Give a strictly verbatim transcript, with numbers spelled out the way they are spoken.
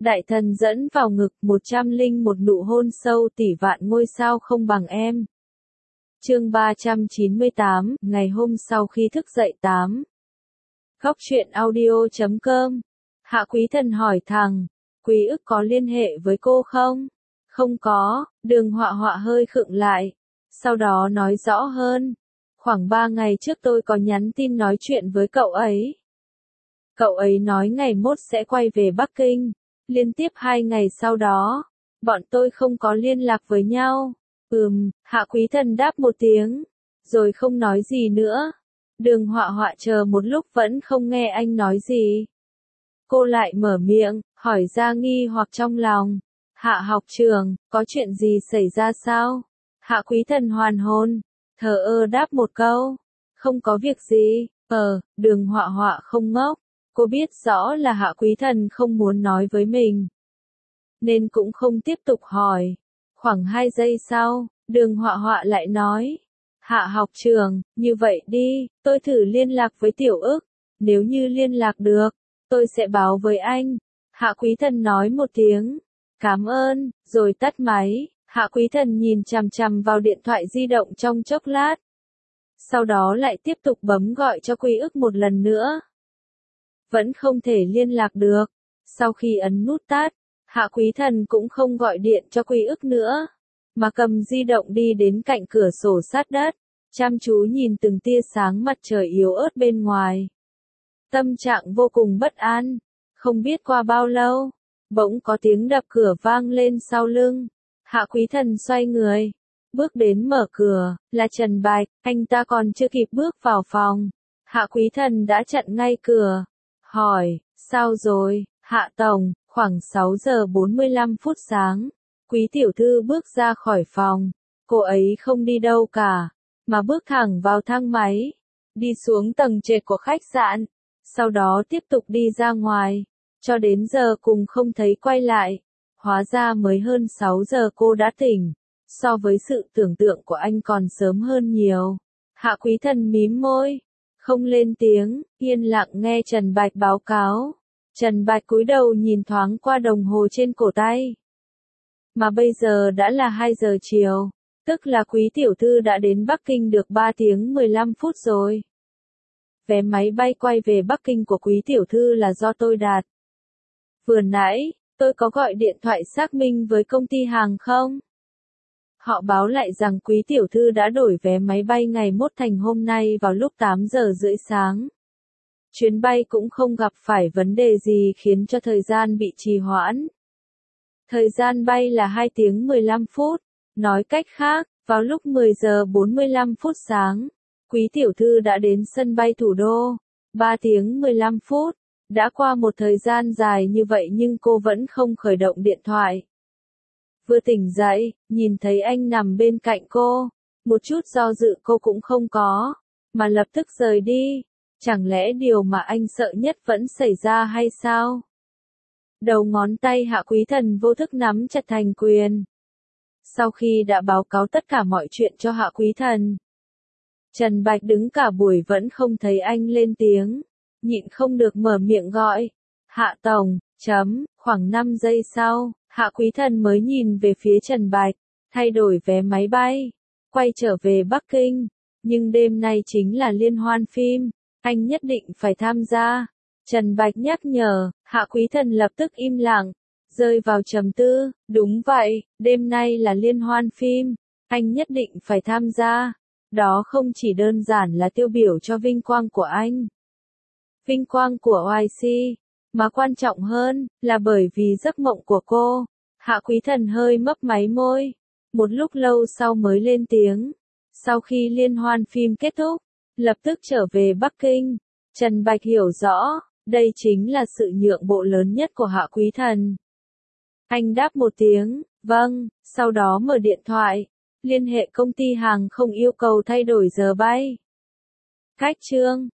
Đại thần dẫn vào ngực, một trăm linh một nụ hôn sâu tỷ vạn ngôi sao không bằng em. Chương ba trăm chín mươi tám, ngày hôm sau khi thức dậy tám. Góc truyện audio chấm com. Hạ Quý Thần hỏi thằng, Quý ức có liên hệ với cô không? Không có, Đường Họa Họa hơi khựng lại. Sau đó nói rõ hơn. Khoảng ba ngày trước tôi có nhắn tin nói chuyện với cậu ấy. Cậu ấy nói ngày mốt sẽ quay về Bắc Kinh. Liên tiếp hai ngày sau đó, bọn tôi không có liên lạc với nhau. Ừm, Hạ Quý Thần đáp một tiếng, rồi không nói gì nữa. Đường Họa Họa chờ một lúc vẫn không nghe anh nói gì. Cô lại mở miệng, hỏi ra nghi hoặc trong lòng. Hạ học trường, có chuyện gì xảy ra sao? Hạ Quý Thần hoàn hồn, thờ ơ đáp một câu. Không có việc gì. Ờ, Đường Họa Họa không ngốc. Cô biết rõ là Hạ Quý Thần không muốn nói với mình, nên cũng không tiếp tục hỏi. Khoảng hai giây sau, Đường Họa Họa lại nói. Hạ học trường, như vậy đi, tôi thử liên lạc với Tiểu ức. Nếu như liên lạc được, tôi sẽ báo với anh. Hạ Quý Thần nói một tiếng. Cảm ơn, rồi tắt máy. Hạ Quý Thần nhìn chằm chằm vào điện thoại di động trong chốc lát. Sau đó lại tiếp tục bấm gọi cho Quý ức một lần nữa. Vẫn không thể liên lạc được. Sau khi ấn nút tắt, Hạ Quý Thần cũng không gọi điện cho Quý ức nữa, mà cầm di động đi đến cạnh cửa sổ sát đất, chăm chú nhìn từng tia sáng mặt trời yếu ớt bên ngoài. Tâm trạng vô cùng bất an. Không biết qua bao lâu, bỗng có tiếng đập cửa vang lên sau lưng. Hạ Quý Thần xoay người, bước đến mở cửa, là Trần Bạch. Anh ta còn chưa kịp bước vào phòng, Hạ Quý Thần đã chặn ngay cửa. Hỏi, sao rồi, Hạ Tổng? Khoảng sáu giờ bốn mươi lăm phút sáng, Quý tiểu thư bước ra khỏi phòng. Cô ấy không đi đâu cả, mà bước thẳng vào thang máy, đi xuống tầng trệt của khách sạn, sau đó tiếp tục đi ra ngoài, cho đến giờ cùng không thấy quay lại. Hóa ra mới hơn sáu giờ cô đã tỉnh, so với sự tưởng tượng của anh còn sớm hơn nhiều. Hạ Quý Thần mím môi, không lên tiếng, yên lặng nghe Trần Bạch báo cáo. Trần Bạch cúi đầu nhìn thoáng qua đồng hồ trên cổ tay. Mà bây giờ đã là hai giờ chiều, tức là Quý tiểu thư đã đến Bắc Kinh được ba tiếng mười lăm phút rồi. Vé máy bay quay về Bắc Kinh của Quý tiểu thư là do tôi đặt. Vừa nãy, tôi có gọi điện thoại xác minh với công ty hàng không. Họ báo lại rằng Quý tiểu thư đã đổi vé máy bay ngày mốt thành hôm nay vào lúc tám giờ rưỡi sáng. Chuyến bay cũng không gặp phải vấn đề gì khiến cho thời gian bị trì hoãn. Thời gian bay là hai tiếng mười lăm phút. Nói cách khác, vào lúc mười giờ bốn mươi lăm phút sáng, Quý tiểu thư đã đến sân bay thủ đô. ba tiếng mười lăm phút. Đã qua một thời gian dài như vậy nhưng cô vẫn không khởi động điện thoại. Vừa tỉnh dậy, nhìn thấy anh nằm bên cạnh cô. Một chút do dự cô cũng không có, mà lập tức rời đi. Chẳng lẽ điều mà anh sợ nhất vẫn xảy ra hay sao? Đầu ngón tay Hạ Quý Thần vô thức nắm chặt thành quyền. Sau khi đã báo cáo tất cả mọi chuyện cho Hạ Quý Thần, Trần Bạch đứng cả buổi vẫn không thấy anh lên tiếng, nhịn không được mở miệng gọi. Hạ Tổng, chấm, khoảng năm giây sau, Hạ Quý Thần mới nhìn về phía Trần Bạch, thay đổi vé máy bay, quay trở về Bắc Kinh. Nhưng đêm nay chính là liên hoan phim, anh nhất định phải tham gia. Trần Bạch nhắc nhở, Hạ Quý Thần lập tức im lặng, rơi vào trầm tư. Đúng vậy, đêm nay là liên hoan phim, anh nhất định phải tham gia. Đó không chỉ đơn giản là tiêu biểu cho vinh quang của anh, vinh quang của i xê, mà quan trọng hơn là bởi vì giấc mộng của cô. Hạ Quý Thần hơi mấp máy môi, một lúc lâu sau mới lên tiếng. Sau khi liên hoan phim kết thúc, lập tức trở về Bắc Kinh. Trần Bạch hiểu rõ, đây chính là sự nhượng bộ lớn nhất của Hạ Quý Thần. Anh đáp một tiếng, vâng, sau đó mở điện thoại, liên hệ công ty hàng không yêu cầu thay đổi giờ bay. Cách chương